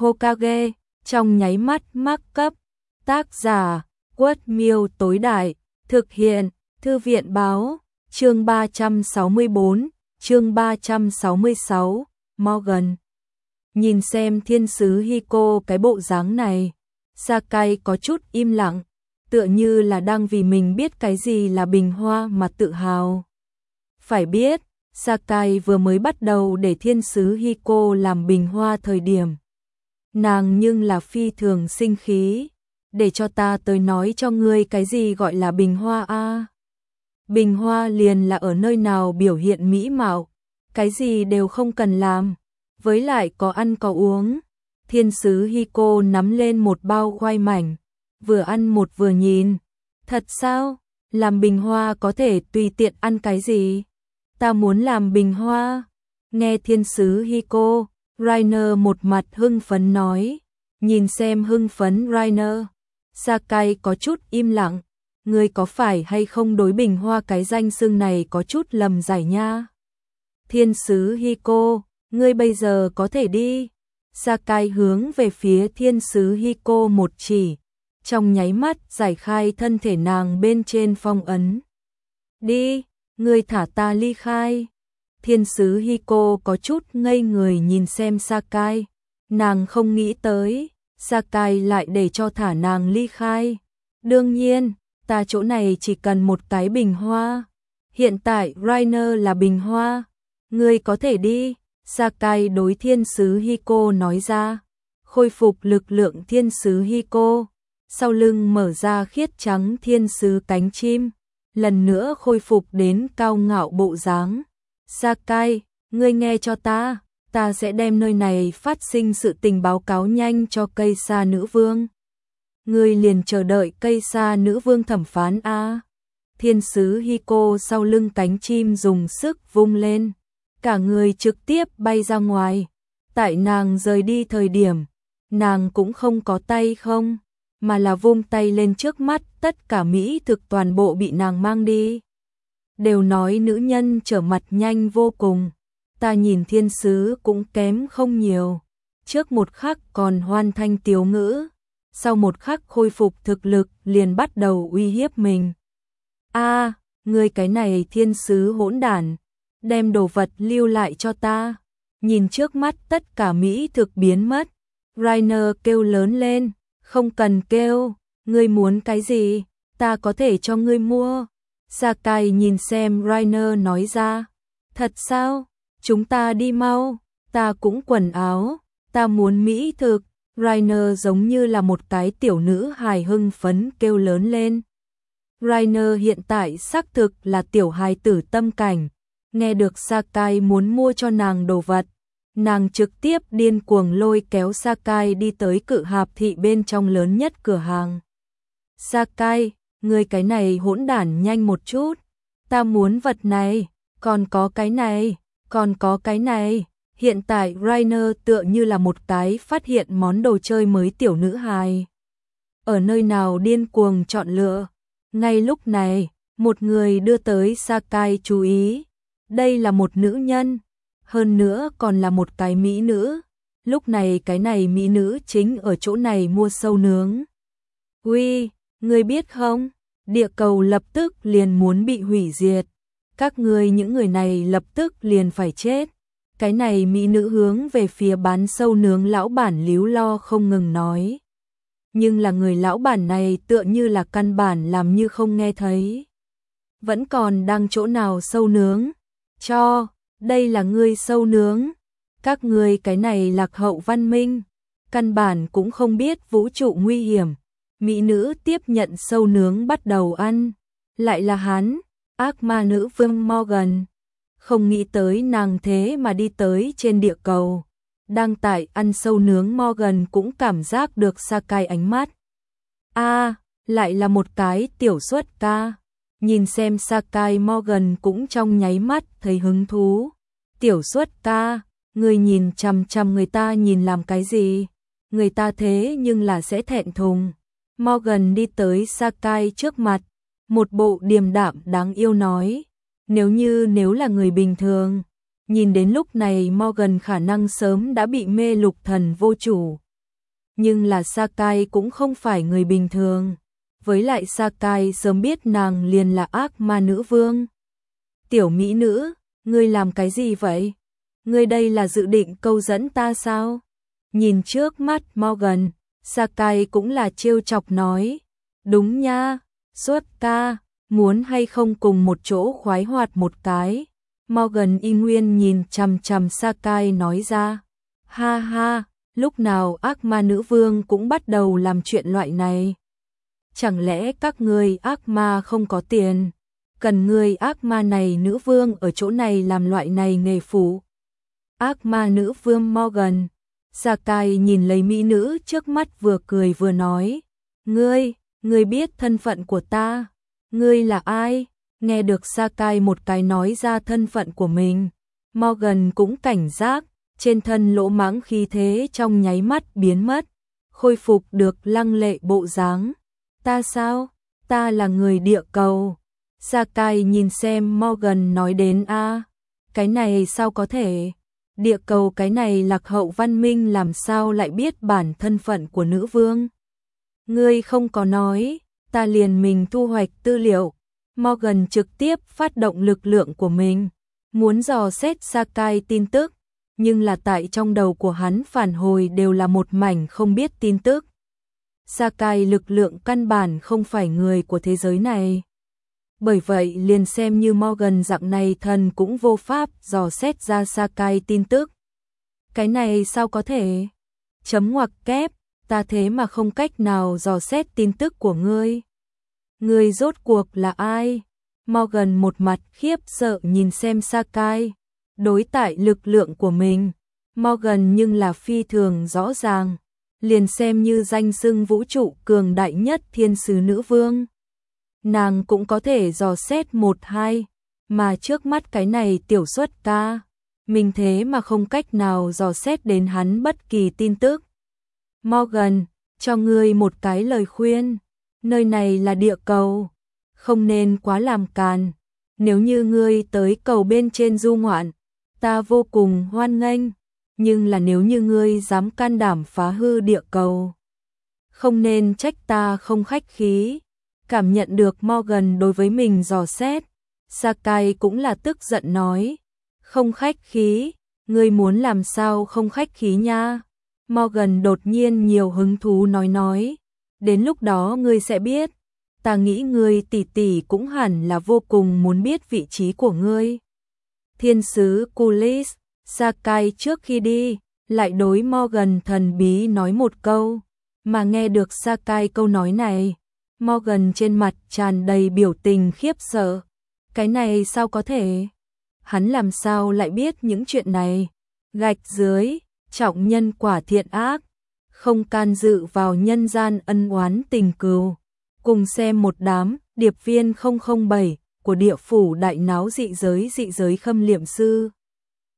Hokage, trong nháy mắt mắc cấp. Tác giả, Quất Miêu tối đại, thực hiện, Thư viện báo, chương 364, chương 366, Morgan. Nhìn xem thiên sứ Hiko cái bộ dáng này, Sakai có chút im lặng, tựa như là đang vì mình biết cái gì là bình hoa mà tự hào. Phải biết, Sakai vừa mới bắt đầu để thiên sứ Hiko làm bình hoa thời điểm. Nàng nhưng là phi thường sinh khí, để cho ta tới nói cho ngươi cái gì gọi là bình hoa a. Bình hoa liền là ở nơi nào biểu hiện mỹ mạo, cái gì đều không cần làm, với lại có ăn có uống. Thiên sứ Hiko nắm lên một bao khoai mảnh, vừa ăn một vừa nhìn. Thật sao? Làm bình hoa có thể tùy tiện ăn cái gì? Ta muốn làm bình hoa. Nghe thiên sứ Hiko, Rainer một mặt hưng phấn nói. Nhìn xem hưng phấn Rainer, Sakai có chút im lặng. Ngươi có phải hay không đối bình hoa cái danh xưng này có chút lầm giải nha? Thiên sứ Hiko, ngươi bây giờ có thể đi. Sakai hướng về phía thiên sứ Hiko một chỉ, trong nháy mắt giải khai thân thể nàng bên trên phong ấn. Đi, ngươi thả ta ly khai. Thiên sứ Hiko có chút ngây người nhìn xem Sakai, nàng không nghĩ tới, Sakai lại để cho thả nàng ly khai. Đương nhiên, ta chỗ này chỉ cần một cái bình hoa. Hiện tại Rainer là bình hoa, ngươi có thể đi. Sakai đối thiên sứ Hiko nói ra. Khôi phục lực lượng thiên sứ Hiko, sau lưng mở ra khiết trắng thiên sứ cánh chim, lần nữa khôi phục đến cao ngạo bộ dáng. Sakai, ngươi nghe cho ta sẽ đem nơi này phát sinh sự tình báo cáo nhanh cho cây sa nữ vương. Ngươi liền chờ đợi cây sa nữ vương thẩm phán a. Thiên sứ Hiko sau lưng cánh chim dùng sức vung lên, cả người trực tiếp bay ra ngoài. Tại nàng rời đi thời điểm, nàng cũng không có tay không, mà là vung tay lên trước mắt, tất cả mỹ thực toàn bộ bị nàng mang đi. Đều nói nữ nhân trở mặt nhanh vô cùng, ta nhìn thiên sứ cũng kém không nhiều. Trước một khắc còn hoan thanh tiếu ngữ, sau một khắc khôi phục thực lực liền bắt đầu uy hiếp mình. A, ngươi cái này thiên sứ hỗn đản, đem đồ vật lưu lại cho ta. Nhìn trước mắt tất cả mỹ thực biến mất, Rainer kêu lớn lên. Không cần kêu, ngươi muốn cái gì, ta có thể cho ngươi mua. Sakai nhìn xem Rainer nói ra. Thật sao? Chúng ta đi mau, ta cũng quần áo, ta muốn mỹ thực. Rainer giống như là một cái tiểu nữ hài hưng phấn kêu lớn lên. Rainer hiện tại xác thực là tiểu hài tử tâm cảnh, nghe được Sakai muốn mua cho nàng đồ vật, nàng trực tiếp điên cuồng lôi kéo Sakai đi tới cự hạp thị bên trong lớn nhất cửa hàng. Sakai, ngươi cái này hỗn đản nhanh một chút, ta muốn vật này, còn có cái này, còn có cái này. Hiện tại Rainer tựa như là một cái phát hiện món đồ chơi mới tiểu nữ hài. Ở nơi nào điên cuồng chọn lựa. Ngay lúc này, một người đưa tới Sakai chú ý. Đây là một nữ nhân, hơn nữa còn là một cái mỹ nữ. Lúc này cái này mỹ nữ chính ở chỗ này mua sâu nướng. Uy, ngươi biết không? Địa cầu lập tức liền muốn bị hủy diệt. Các ngươi những người này lập tức liền phải chết. Cái này mỹ nữ hướng về phía bán sâu nướng lão bản líu lo không ngừng nói. Nhưng là người lão bản này tựa như là căn bản làm như không nghe thấy. Vẫn còn đang chỗ nào sâu nướng? Cho, đây là ngươi sâu nướng. Các ngươi cái này lạc hậu văn minh, căn bản cũng không biết vũ trụ nguy hiểm. Mỹ nữ tiếp nhận sâu nướng bắt đầu ăn. Lại là hắn, ác ma nữ vương Morgan. Không nghĩ tới nàng thế mà đi tới trên địa cầu. Đang tại ăn sâu nướng Morgan cũng cảm giác được Sakai ánh mắt. A, lại là một cái tiểu xuất ca. Nhìn xem Sakai Morgan cũng trong nháy mắt thấy hứng thú. Tiểu xuất ca, người nhìn chằm chằm người ta nhìn làm cái gì? Người ta thế nhưng là sẽ thẹn thùng. Morgan đi tới Sakai trước mặt, một bộ điềm đạm đáng yêu nói. Nếu là người bình thường, nhìn đến lúc này Morgan khả năng sớm đã bị mê lục thần vô chủ, nhưng là Sakai cũng không phải người bình thường. Với lại Sakai sớm biết nàng liền là ác ma nữ vương. Tiểu mỹ nữ, ngươi làm cái gì vậy? Ngươi đây là dự định câu dẫn ta sao? Nhìn trước mắt Morgan, Sakai cũng là trêu chọc nói. Đúng nha, Suốt ca, muốn hay không cùng một chỗ khoái hoạt một cái? Morgan y nguyên nhìn chằm chằm Sakai nói ra. Ha ha, lúc nào ác ma nữ vương cũng bắt đầu làm chuyện loại này. Chẳng lẽ các ngươi ác ma không có tiền? Cần ngươi ác ma này nữ vương ở chỗ này làm loại này nghề phụ? Ác ma nữ vương Morgan. Sakai nhìn lấy mỹ nữ trước mắt vừa cười vừa nói. Ngươi biết thân phận của ta? Ngươi là ai? Nghe được Sakai một cái nói ra thân phận của mình, Morgan cũng cảnh giác, trên thân lỗ mãng khí thế trong nháy mắt biến mất, khôi phục được lăng lệ bộ dáng. Ta sao? Ta là người địa cầu. Sakai nhìn xem Morgan nói đến cái này sao có thể? Địa cầu cái này lạc hậu văn minh làm sao lại biết bản thân phận của nữ vương? Ngươi không có nói, ta liền mình thu hoạch tư liệu. Morgan trực tiếp phát động lực lượng của mình, muốn dò xét Sakai tin tức, nhưng là tại trong đầu của hắn phản hồi đều là một mảnh không biết tin tức. Sakai lực lượng căn bản không phải người của thế giới này. Bởi vậy liền xem như Morgan dạng này thần cũng vô pháp dò xét ra Sakai tin tức. Cái này sao có thể? Chấm ngoặc kép, ta thế mà không cách nào dò xét tin tức của ngươi. Ngươi rốt cuộc là ai? Morgan một mặt khiếp sợ nhìn xem Sakai. Đối tại lực lượng của mình, Morgan nhưng là phi thường rõ ràng. Liền xem như danh xưng vũ trụ cường đại nhất thiên sứ nữ vương, nàng cũng có thể dò xét một hai, mà trước mắt cái này tiểu Xuất ca, mình thế mà không cách nào dò xét đến hắn bất kỳ tin tức. Morgan, cho ngươi một cái lời khuyên, nơi này là địa cầu, không nên quá làm càn. Nếu như ngươi tới cầu bên trên du ngoạn, ta vô cùng hoan nghênh, nhưng là nếu như ngươi dám can đảm phá hư địa cầu, không nên trách ta không khách khí. Cảm nhận được Morgan đối với mình dò xét, Sakai cũng là tức giận nói, không khách khí, ngươi muốn làm sao không khách khí nha? Morgan đột nhiên nhiều hứng thú nói, đến lúc đó ngươi sẽ biết, ta nghĩ ngươi tỷ tỷ cũng hẳn là vô cùng muốn biết vị trí của ngươi. Thiên sứ Kulis, Sakai trước khi đi, lại đối Morgan thần bí nói một câu, mà nghe được Sakai câu nói này, Morgan trên mặt tràn đầy biểu tình khiếp sợ. Cái này sao có thể? Hắn làm sao lại biết những chuyện này? Gạch dưới, trọng nhân quả thiện ác, không can dự vào nhân gian ân oán tình cừu. Cùng xem một đám điệp viên 007 của địa phủ đại náo dị giới khâm liệm sư.